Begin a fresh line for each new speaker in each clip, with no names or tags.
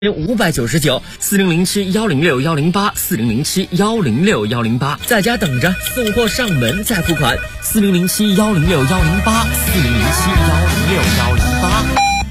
597-106-108，4007-106-108，在家等着，送货上门再付款。4007-106-108，4007-106-108。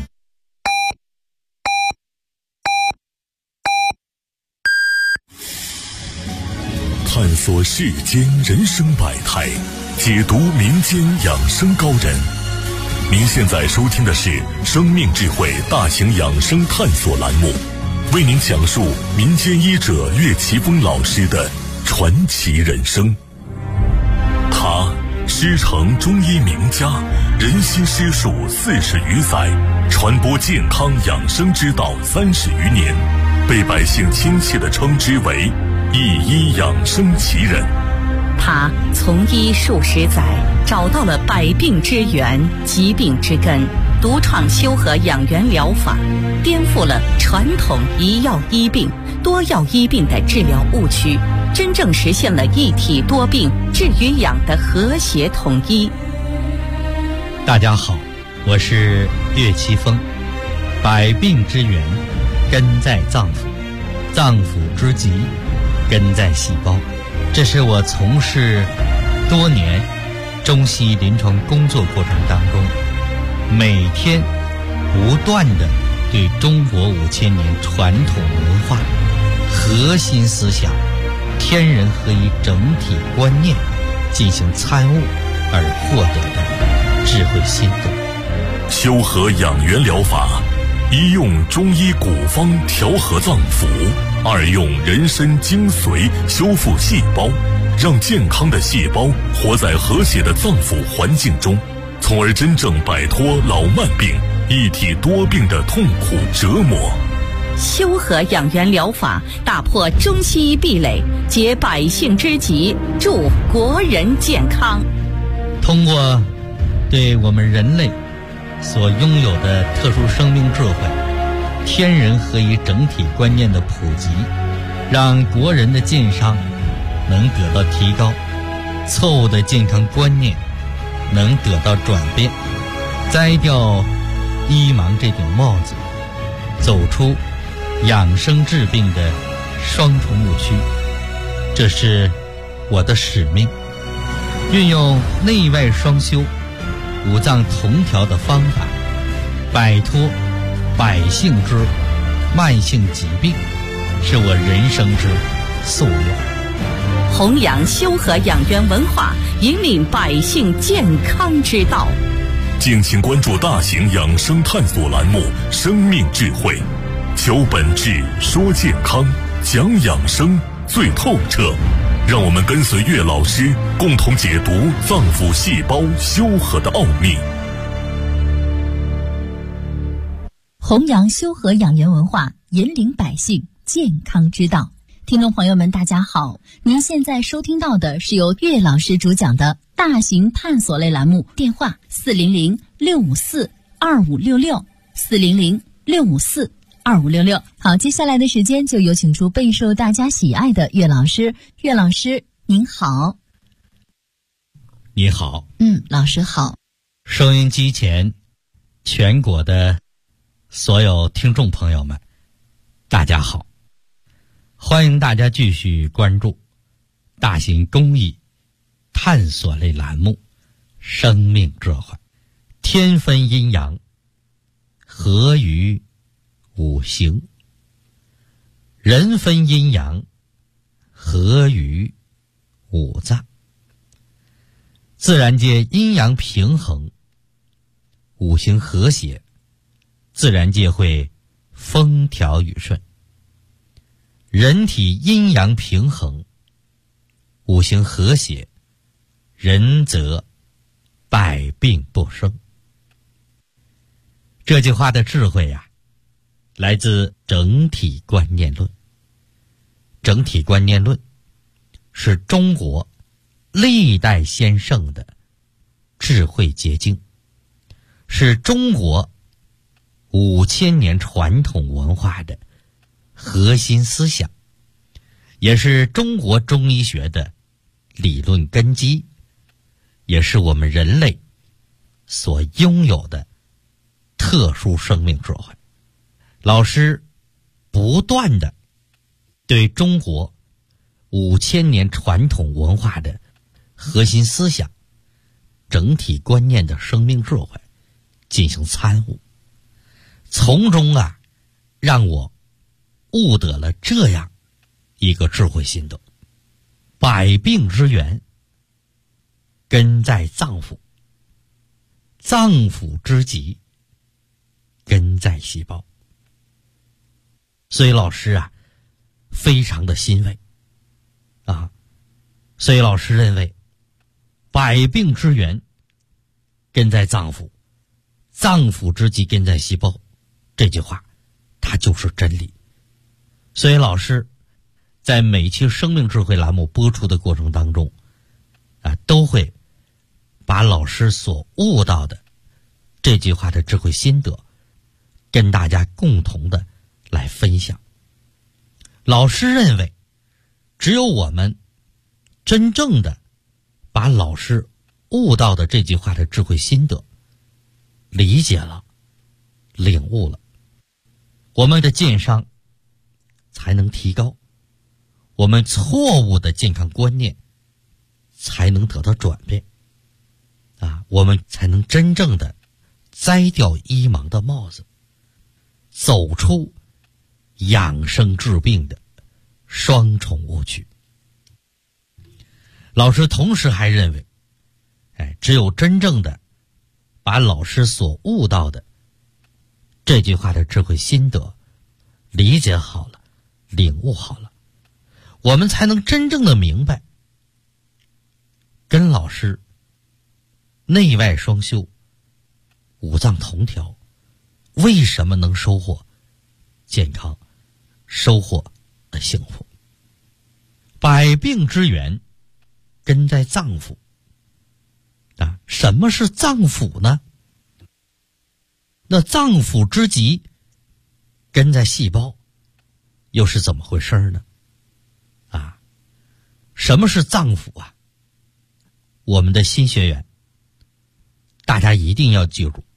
探索世间人生百态，解读民间养生高人。您现在收听的是生命智慧大型养生探索栏目，为您讲述民间医者岳奇峰老师的传奇人生。他师承中医名家，人心师术40余载，传播健康养生之道30余年，被百姓亲切地称之为一医养生奇人。
他从医数十载，找到了百病之源、疾病之根，独创修和养元疗法，颠覆了传统一药医病、多药医病的治疗误区，真正实现了一体多病治与养的和谐统一。
大家好，我是岳奇峰。百病之源根在脏腑，脏腑之疾根在细胞。这是我从事多年中西医临床工作过程当中，每天不断地对中国5000年传统文化核心思想天人合一整体观念进行参悟而获得的智慧心得。
修和养元疗法，一用中医古方调和脏腑，二用人参精髓修复细胞，让健康的细胞活在和谐的脏腑环境中，从而真正摆脱老慢病、一体多病的痛苦折磨。
修和养元疗法打破中西医壁垒，解百姓之急，助国人健康。
通过对我们人类所拥有的特殊生命智慧、天人合一整体观念的普及，让国人的健康能得到提高，错误的健康观念能得到转变，摘掉医盲这顶帽子，走出养生治病的双重误区。这是我的使命，运用内外双修、五脏同调的方法，摆脱百姓之慢性疾病，是我人生之夙愿。
弘扬修和养元文化，引领百姓健康之道。
敬请关注大型养生探索栏目《生命智慧》，求本质，说健康，讲养生最透彻。让我们跟随岳老师，共同解读脏腑细胞修和的奥秘。
弘扬修和养元文化，引领百姓健康之道。听众朋友们大家好，您现在收听到的是由岳老师主讲的大型探索类栏目，电话400-654-2566 400-654-2566。好，接下来的时间就有请出备受大家喜爱的岳老师。岳老师您好。
你好。
老师好。
收音机前全国的所有听众朋友们大家好，欢迎大家继续关注大型公益探索类栏目《生命智慧》，天分阴阳，合于五行；人分阴阳，合于五脏。自然界阴阳平衡，五行和谐，自然界会风调雨顺。人体阴阳平衡，五行和谐，人则百病不生。这句话的智慧呀，来自整体观念论。整体观念论是中国历代先圣的智慧结晶，是中国5000年传统文化的核心思想，也是中国中医学的理论根基，也是我们人类所拥有的特殊生命智慧。老师不断的对中国5000年传统文化的核心思想、整体观念的生命智慧进行参悟，从中让我悟得了这样一个智慧心得：百病之源根在脏腑，脏腑之疾根在细胞。所以老师非常的欣慰所以老师认为百病之源根在脏腑，脏腑之疾根在细胞，这句话它就是真理。所以老师在每期生命智慧栏目播出的过程当中都会把老师所悟到的这句话的智慧心得跟大家共同的来分享。老师认为只有我们真正的把老师悟到的这句话的智慧心得理解了、领悟了，我们的健商才能提高，我们错误的健康观念才能得到转变我们才能真正的摘掉医盲的帽子，走出养生治病的双重误区。老师同时还认为只有真正的把老师所悟到的这句话的智慧心得理解好了、领悟好了，我们才能真正的明白跟老师内外双修、五脏同调为什么能收获健康、收获幸福。百病之源根在脏腑什么是脏腑呢？那脏腑之疾根在细胞，又是怎么回事呢？什么是脏腑我们的新学员大家一定要记住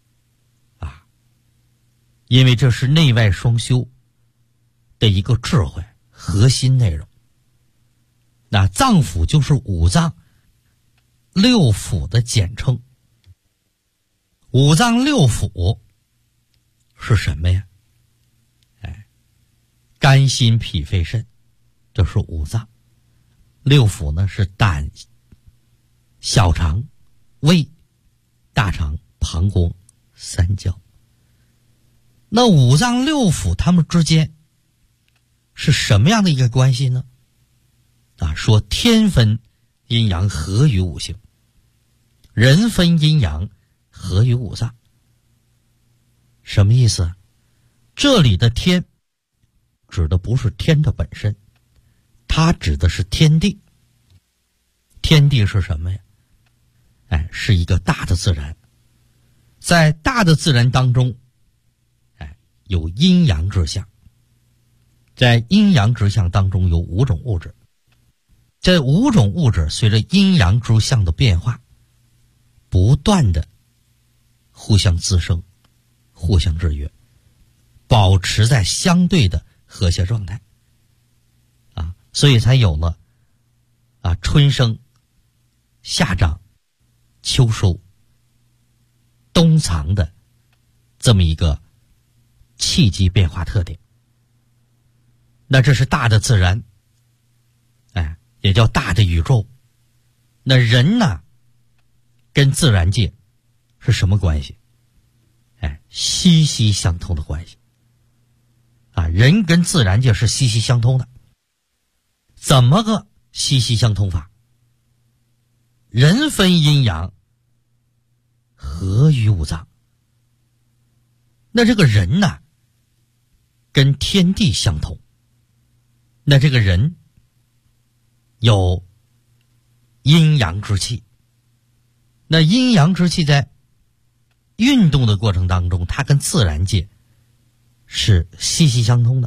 因为这是内外双修的一个智慧核心内容。那脏腑就是五脏六腑的简称。五脏六腑是什么呀？肝心脾肺肾，这是五脏。六腑呢是胆、小肠、胃、大肠、膀胱、三焦。那五脏六腑它们之间是什么样的一个关系呢？说天分阴阳合于五行，人分阴阳合于五脏。什么意思？这里的天指的不是天的本身，它指的是天地。天地是什么呀？是一个大的自然。在大的自然当中有阴阳之象，在阴阳之象当中有5种物质，这5种物质随着阴阳之象的变化不断的互相滋生、互相制约，保持在相对的和谐状态所以才有了春生、夏长、秋收、冬藏的这么一个气机变化特点。那这是大的自然也叫大的宇宙。那人呢跟自然界是什么关系？息息相通的关系人跟自然界是息息相通的。怎么个息息相通法？人分阴阳合于五脏。那这个人呢跟天地相同，那这个人有阴阳之气。那阴阳之气在运动的过程当中，它跟自然界是息息相通的。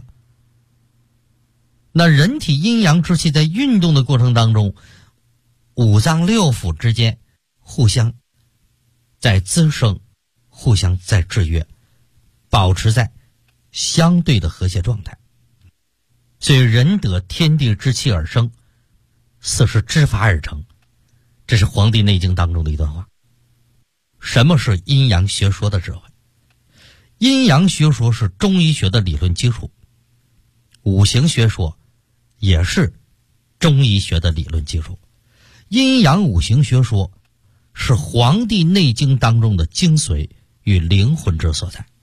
那人体阴阳之气在运动的过程当中，五脏六腑之间互相在滋生，互相在制约，保持在相对的和谐状态。所以人得天地之气而生，四时之法而成，这是《黄帝内经》当中的一段话。什么是阴阳学说的智慧？阴阳学说是中医学的理论基础，五行学说也是中医学的理论基础。阴阳五行学说是《黄帝内经》当中的精髓与灵魂之所在。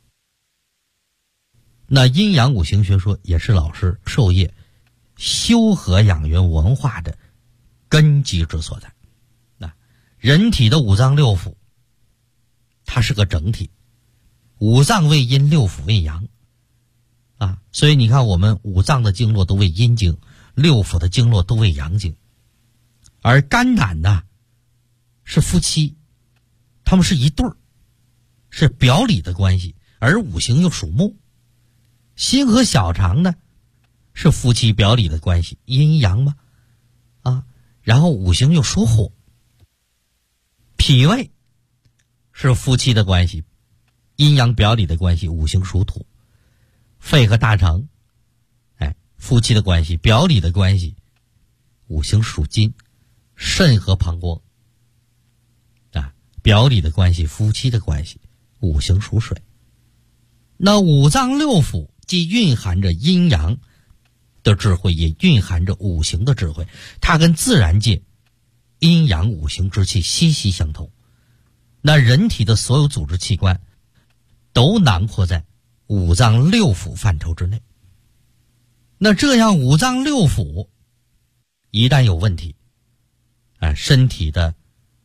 那阴阳五行学说也是老师授业修和养元文化的根基之所在。那人体的五脏六腑，它是个整体，五脏为阴，六腑为阳啊，所以你看我们五脏的经络都为阴经，六腑的经络都为阳经。而肝胆呢是夫妻，他们是一对儿，是表里的关系，而五行又属木。心和小肠呢是夫妻表里的关系，阴阳嘛啊，然后五行又属火。脾胃是夫妻的关系，阴阳表里的关系，五行属土。肺和大肠夫妻的关系，表里的关系，五行属金。肾和膀胱表里的关系，夫妻的关系，五行属水。那五脏六腑既蕴含着阴阳的智慧，也蕴含着五行的智慧，它跟自然界阴阳五行之气息息相通。那人体的所有组织器官都囊括在五脏六腑范畴之内。那这样五脏六腑一旦有问题，身体的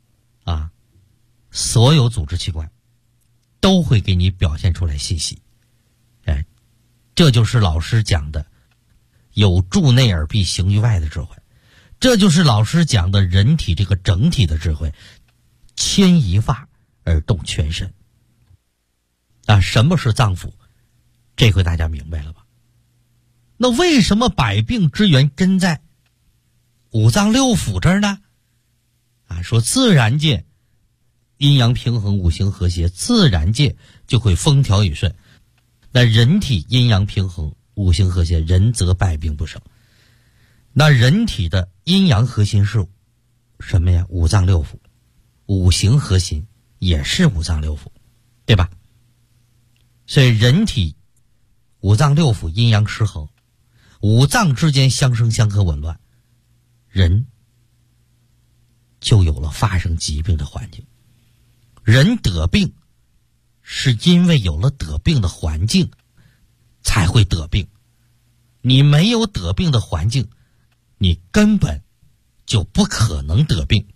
所有组织器官都会给你表现出来信息。这就是老师讲的有助内而必行于外的智慧，这就是老师讲的人体这个整体的智慧，牵一发而动全身。什么是脏腑？这回大家明白了吧？那为什么百病之源根在五脏六腑这儿呢？说自然界阴阳平衡，五行和谐，自然界就会风调雨顺。那人体阴阳平衡，五行和谐，人则百病不生。那人体的阴阳核心是什么呀？五脏六腑。五行核心也是五脏六腑，对吧？所以人体五脏六腑阴阳失衡，五脏之间相生相克紊乱，人就有了发生疾病的环境。人得病是因为有了得病的环境才会得病，你没有得病的环境，你根本就不可能得病。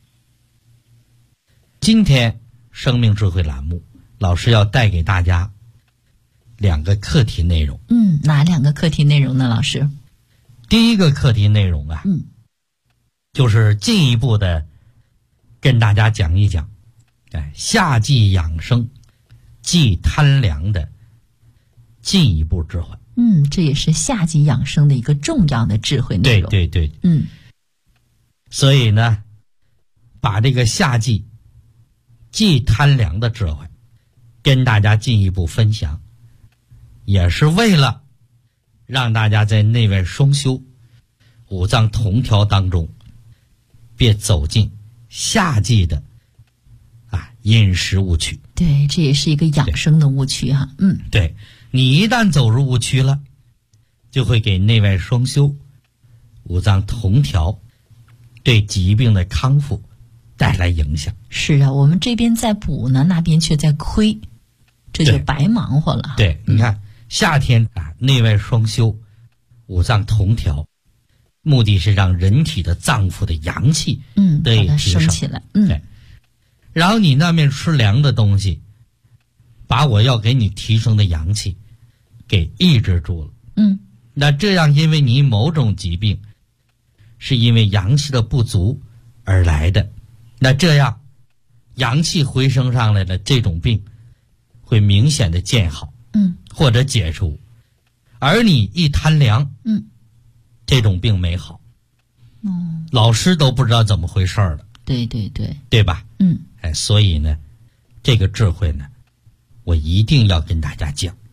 今天生命智慧栏目，老师要带给大家2个课题内容。
哪2个课题内容呢，老师？
第一个课题内容就是进一步的跟大家讲一讲夏季养生忌贪凉的进一步智慧。
这也是夏季养生的一个重要的智慧内容。
对。所以呢，把这个夏季忌贪凉的智慧跟大家进一步分享，也是为了让大家在内外双修、五脏同调当中，别走进夏季的饮食误区。
对，这也是一个养生的误区哈。
对，你一旦走入误区了，就会给内外双修、五脏同调对疾病的康复带来影响。
是啊，我们这边在补呢，那边却在亏，这就白忙活了。
对，你看夏天内外双修、五脏同调，目的是让人体的脏腑的阳气得以提升
起来。
对。然后你那边吃凉的东西，把我要给你提升的阳气给抑制住了。那这样因为你某种疾病是因为阳气的不足而来的，那这样阳气回升上来了，这种病会明显的见好，或者解除。而你一贪凉，这种病没好，老师都不知道怎么回事了。对吧？所以呢，这个智慧呢，我一定要跟大家讲。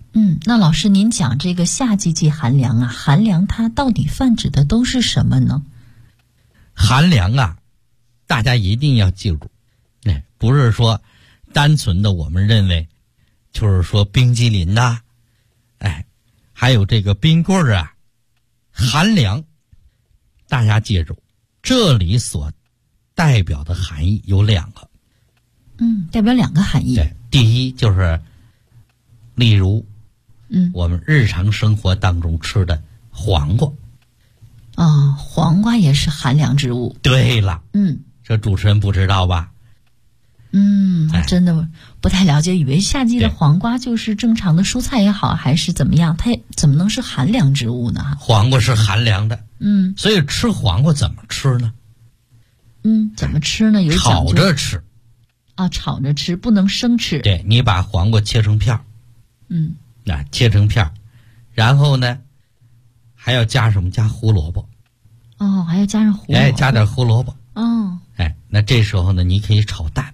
那老师您讲这个夏季季寒凉啊，寒凉它到底泛指的都是什么呢？
寒凉啊，大家一定要记住，不是说单纯的我们认为就是说冰激凌呐，还有这个冰棍儿啊，寒凉，大家记住，这里所代表的含义有两个。
代表两个含义。
对，第一就是例如我们日常生活当中吃的黄瓜。
黄瓜也是寒凉之物。
对了，这主持人不知道吧？
真的不太了解，以为夏季的黄瓜就是正常的蔬菜也好，还是怎么样，它怎么能是寒凉之物呢？
黄瓜是寒凉的，所以吃黄瓜怎么吃呢？
怎么吃呢？有讲究。
炒着吃。
炒着吃，不能生吃。
对，你把黄瓜切成片儿，切成片儿，然后呢，还要加什么？加胡萝卜。
还要加上胡萝卜。
加点胡萝卜。那这时候呢，你可以炒蛋。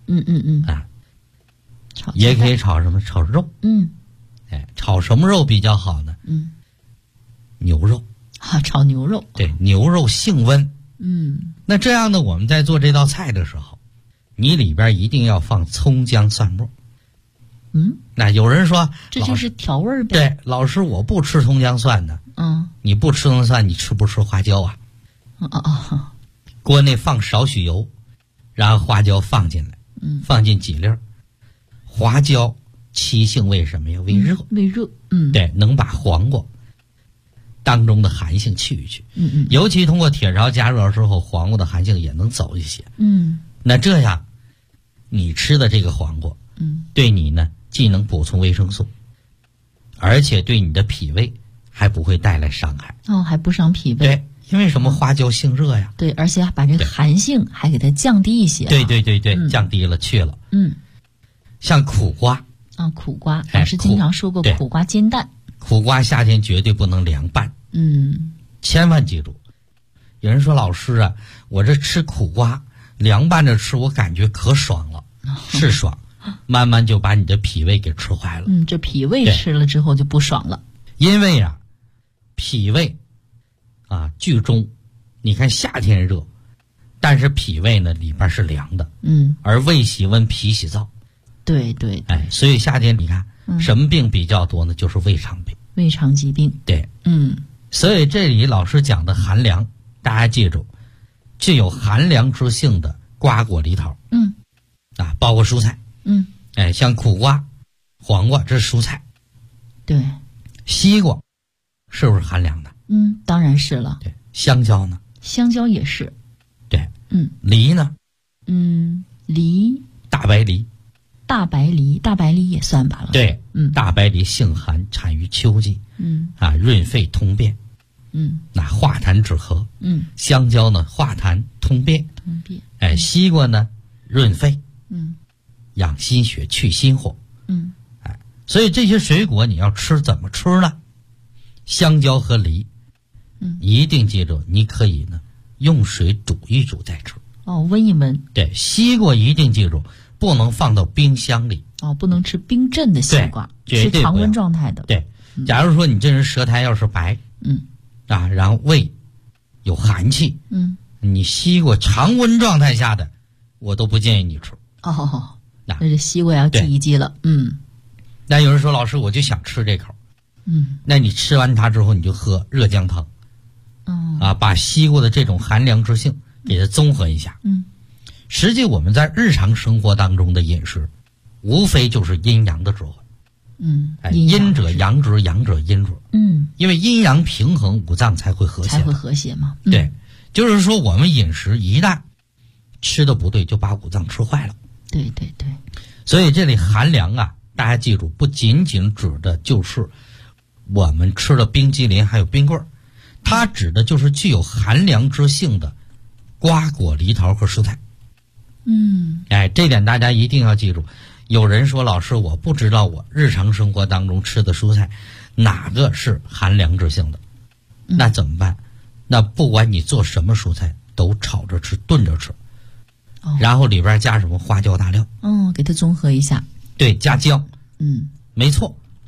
也可以炒什么？炒肉。炒什么肉比较好呢？牛肉。
炒牛肉。
对，牛肉性温。那这样呢，我们在做这道菜的时候，你里边一定要放葱姜蒜末。那有人说
这就是调味儿呗。
对，老师我不吃葱姜蒜的。你不吃葱姜蒜，你吃不吃花椒啊？锅内放少许油，然后花椒放进来，放进几粒儿。花椒其性为什么呀？为热。
为热。
对，能把黄瓜当中的寒性去一去。尤其通过铁勺加热之后，黄瓜的寒性也能走一些。那这样，你吃的这个黄瓜，对你呢，既能补充维生素，而且对你的脾胃还不会带来伤害。
还不伤脾胃。
对，因为什么？花椒性热呀。
对，而且把这个寒性还给它降低一些。
对，降低了去了。像苦瓜。
苦瓜，老师经常说过苦瓜煎蛋。
苦瓜夏天绝对不能凉拌。千万记住。有人说老师啊，我这吃苦瓜凉拌着吃，我感觉可爽了。是爽，慢慢就把你的脾胃给吃坏了。
这脾胃吃了之后就不爽了。
因为啊，脾胃居中，你看夏天热，但是脾胃呢里边是凉的。而胃喜温，脾喜燥。
对。
所以夏天你看什么病比较多呢？就是胃肠病。
胃肠疾病。
对。所以这里老师讲的寒凉，大家记住，具有寒凉之性的瓜果梨桃。包括蔬菜。像苦瓜、黄瓜，这是蔬菜。
对。
西瓜是不是寒凉的？
当然是了。
对。香蕉呢？
香蕉也是。
对。梨呢？
梨。
大白梨。
大白梨也算吧了。
对。大白梨性寒，产于秋季。润肺通便。那化痰止咳。香蕉呢，化痰通便。西瓜呢，润肺。养心血，去心火。所以这些水果你要吃怎么吃呢？香蕉和梨，一定记住，你可以呢用水煮一煮再吃。
温一温。
对，西瓜一定记住，不能放到冰箱里。
不能吃冰镇的西瓜，
是
常温状态的。
对，假如说你这人舌苔要是白，然后胃有寒气，你西瓜常温状态下的，我都不建议你吃。
那这西瓜要记一记了。
那有人说老师，我就想吃这口。那你吃完它之后，你就喝热姜汤。把西瓜的这种寒凉之性给它综合一下。实际我们在日常生活当中的饮食，无非就是阴阳的智慧。阴者阳之，阳者阴之。因为阴阳平衡，五脏才会和谐。
才会和谐嘛。
对，就是说我们饮食一旦吃的不对，就把五脏吃坏了。
对。
所以这里寒凉啊，大家记住，不仅仅指的就是我们吃的冰激凌还有冰棍儿，它指的就是具有寒凉之性的瓜果梨桃和蔬菜。这点大家一定要记住。有人说老师，我不知道我日常生活当中吃的蔬菜哪个是寒凉之性的，那怎么办？那不管你做什么蔬菜，都炒着吃，炖着吃。然后里边加什么？花椒大料。
给它综合一下。
对，加姜。没错，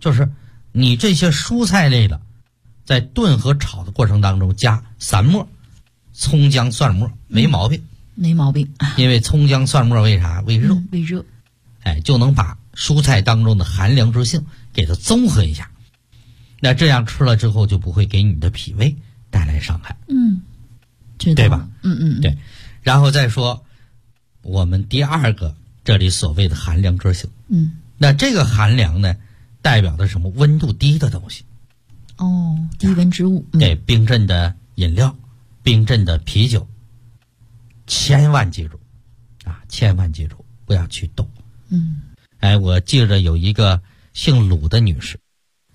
就是你这些蔬菜类的，在炖和炒的过程当中加散末、葱姜蒜末，没毛病，
没毛病。
因为葱姜蒜末为啥？为热，
为热，
就能把蔬菜当中的寒凉之性给它综合一下。那这样吃了之后就不会给你的脾胃带来伤害。
知道，
对吧？
对。
然后再说我们第二个这里所谓的寒凉之性。那这个寒凉呢，代表的什么？温度低的东西。
低温之物。
对，冰镇的饮料、冰镇的啤酒，千万记住千万记住不要去动。我记着有一个姓鲁的女士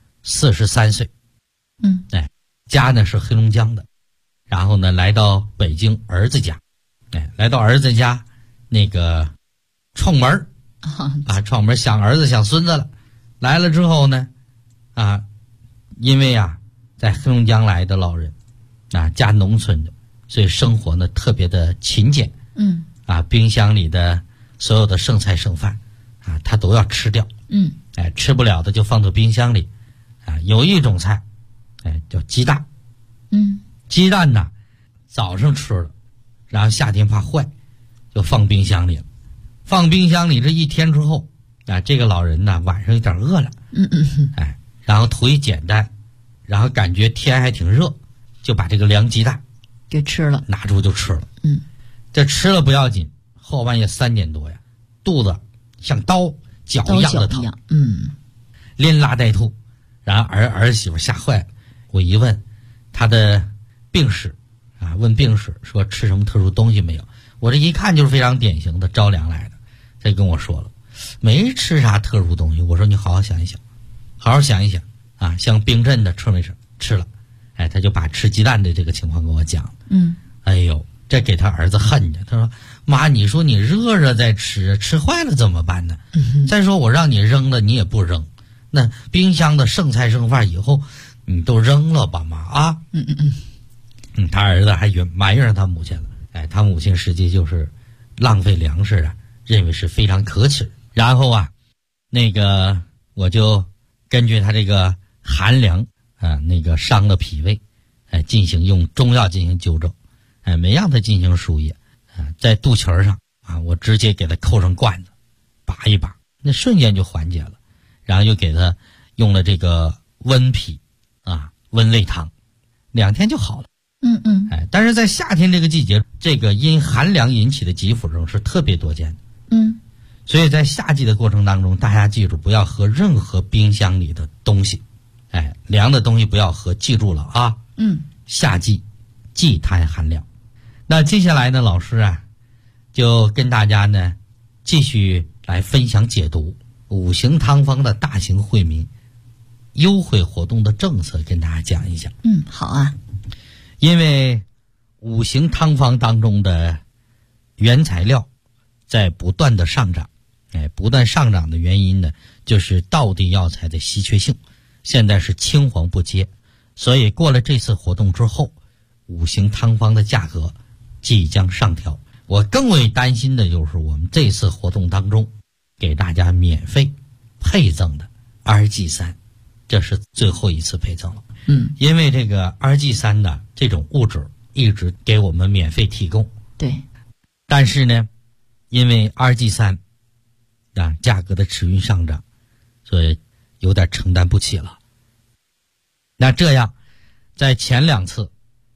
，43岁，家呢是黑龙江的，然后呢来到北京儿子家，来到儿子家那个串门串门想儿子想孙子了，来了之后呢因为在黑龙江来的老人家农村的，所以生活呢特别的勤俭。冰箱里的所有的剩菜剩饭他都要吃掉。吃不了的就放到冰箱里。有一种菜叫鸡蛋。鸡蛋呢早上吃了，然后夏天怕坏，就放冰箱里了。放冰箱里这一天之后这个老人呢晚上有点饿了。然后图一简单，然后感觉天还挺热，就把这个凉鸡蛋
给吃了，
拿出就吃了。这吃了不要紧，后半夜3点多肚子像刀绞一样的疼，连拉带吐，然后儿媳妇吓坏了。我一问他的病史问病史说吃什么特殊东西没有，我这一看就是非常典型的着凉来的。他跟我说了没吃啥特殊东西。我说你好好想一想，好好想一想像冰镇的吃没吃？吃了。他就把吃鸡蛋的这个情况跟我讲。哎呦，这给他儿子恨着。他说妈，你说你热热再吃，吃坏了怎么办呢？再说我让你扔了你也不扔，那冰箱的剩菜剩饭以后你都扔了吧妈他儿子还埋怨他母亲了。他母亲实际就是浪费粮食认为是非常可耻。然后那个我就根据他这个寒凉那个伤了脾胃，进行用中药进行纠正，没让他进行输液，在肚脐上我直接给他扣上罐子，拔一拔，那瞬间就缓解了。然后又给他用了这个温脾温胃汤，2天就好了。但是在夏天这个季节，这个因寒凉引起的急腹症是特别多见的。所以在夏季的过程当中，大家记住不要喝任何冰箱里的东西，凉的东西不要喝，记住了夏季忌贪寒凉。那接下来呢，老师就跟大家呢继续来分享解读五行汤方的大型惠民优惠活动的政策，跟大家讲一讲。
好
因为五行汤方当中的原材料在不断的上涨，不断上涨的原因呢，就是道地药材的稀缺性，现在是青黄不接，所以过了这次活动之后，五行汤方的价格即将上调。我更为担心的就是我们这次活动当中给大家免费配赠的 RG3， 这是最后一次配赠了。因为这个 RG3 的这种物质一直给我们免费提供。
对。
但是呢，因为 RG3 价格的持续上涨，所以有点承担不起了。那这样在前2次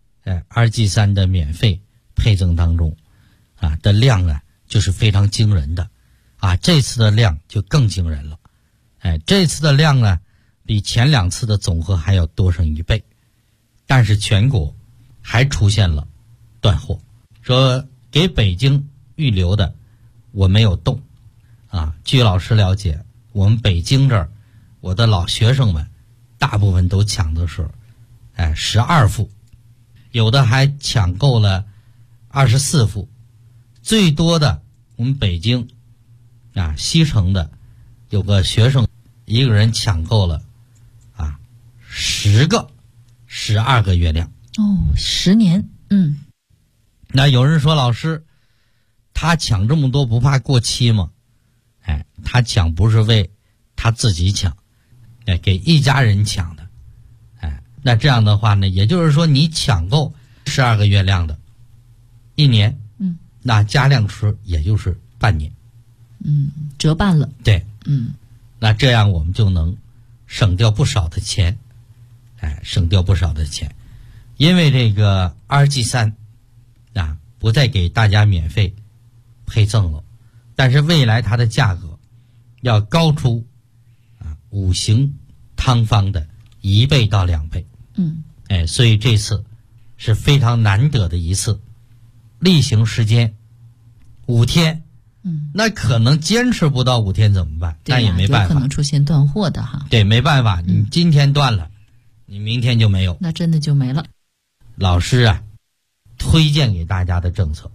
RG3 的免费配赠当中的量就是非常惊人的这次的量就更惊人了。这次的量呢比前2次的总和还要多上1倍，但是全国还出现了断货，说给北京预留的我没有动据老师了解，我们北京这儿我的老学生们大部分都抢的是12副，有的还抢够了24副，最多的我们北京西城的有个学生一个人抢够了10个12个月亮。
10年。
那有人说老师他抢这么多不怕过期吗？他抢不是为他自己抢， 给一家人抢的。那这样的话呢，也就是说你抢够12个月亮的1年，那加量时也就是半年，
折半了。
对，那这样我们就能省掉不少的钱，省掉不少的钱。因为这个2G3不再给大家免费配赠了，但是未来它的价格要高出五行汤方的1倍到2倍。所以这次是非常难得的一次，例行时间5天，那可能坚持不到5天怎么办？那也没办法，
有可能出现断货的哈。
对，没办法，你今天断了，你明天就没有，
那真的就没了。
老师推荐给大家的政策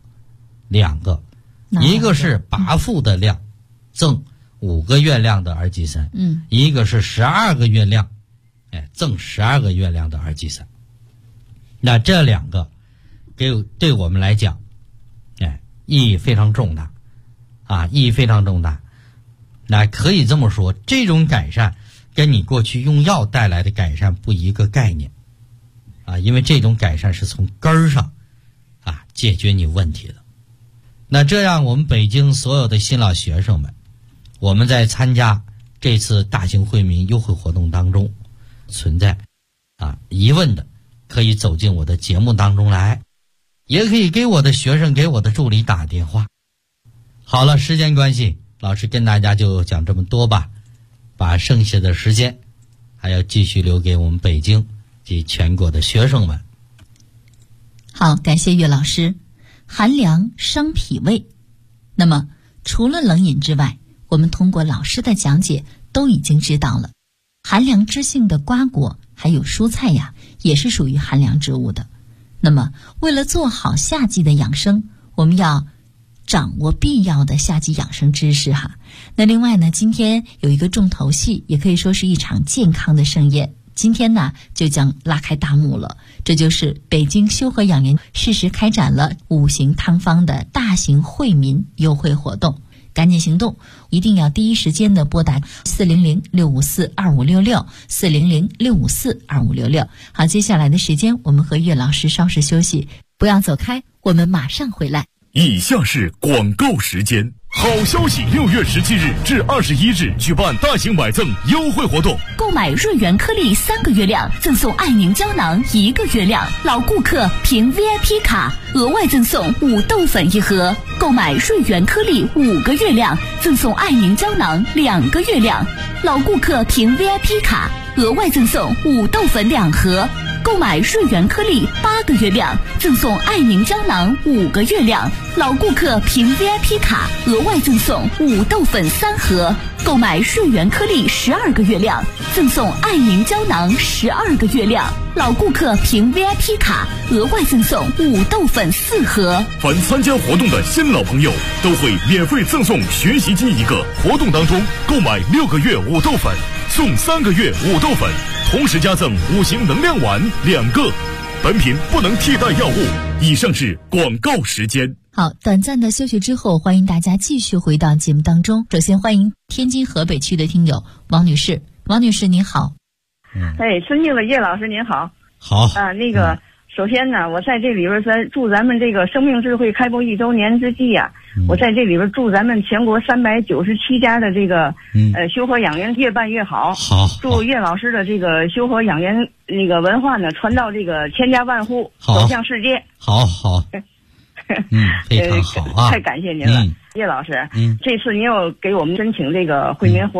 2个，一个是拔腹的量赠5个月亮的2G3，一个是12个月亮赠12个月亮的2G3。那这2个对我们来讲意义非常重大意义非常重大。那可以这么说，这种改善跟你过去用药带来的改善不一个概念因为这种改善是从根儿上解决你问题的。那这样我们北京所有的新老学生们，我们在参加这次大型惠民优惠活动当中存在疑问的，可以走进我的节目当中来，也可以给我的学生给我的助理打电话。好了，时间关系，老师跟大家就讲这么多吧，把剩下的时间还要继续留给我们北京及全国的学生们。
好，感谢岳老师。寒凉伤脾胃，那么除了冷饮之外，我们通过老师的讲解都已经知道了，寒凉之性的瓜果还有蔬菜也是属于寒凉之物的。那么为了做好夏季的养生，我们要掌握必要的夏季养生知识那另外呢，今天有一个重头戏，也可以说是一场健康的盛宴，今天呢就将拉开大幕了。这就是北京修和养颜适时开展了5行汤方的大型惠民优惠活动，赶紧行动，一定要第一时间的拨打400-654-2566 400-654-2566。好，接下来的时间我们和岳老师稍事休息，不要走开，我们马上回来。
以下是广告时间。好消息，6月17日至21日举办大型买赠优惠活动，
购买瑞元颗粒3个月亮赠送爱凝胶囊1个月亮，老顾客凭 VIP 卡额外赠送5豆粉1盒，购买瑞元颗粒5个月亮赠送爱凝胶囊2个月亮，老顾客凭 VIP 卡额外赠送5豆粉2盒，购买瑞元颗粒8个月亮赠送爱凝胶囊5个月亮，老顾客凭 VIP 卡额外赠送5豆粉3盒，购买瑞元颗粒12个月亮赠送爱凝胶囊12个月亮，老顾客凭 VIP 卡额外赠送5豆粉4盒。
凡参加活动的新老朋友都会免费赠送学习机1个，活动当中购买6个月5豆粉送3个月5豆粉，同时加赠5行能量丸2个。本品不能替代药物。以上是广告时间。
好，短暂的休息之后，欢迎大家继续回到节目当中。首先欢迎天津河北区的听友王女士。王女士您好。
尊敬的叶老师您好。
好。
首先呢，我在这里边祝咱们这个生命智慧开播1周年之际我在这里边祝咱们全国397家的这个修和养颜越办越好。
好。
祝岳老师的这个修和养颜那个文化呢传到这个千家万户，走向世界。
好。非常好
太感谢您了，叶老师。这次您又给我们申请这个惠民活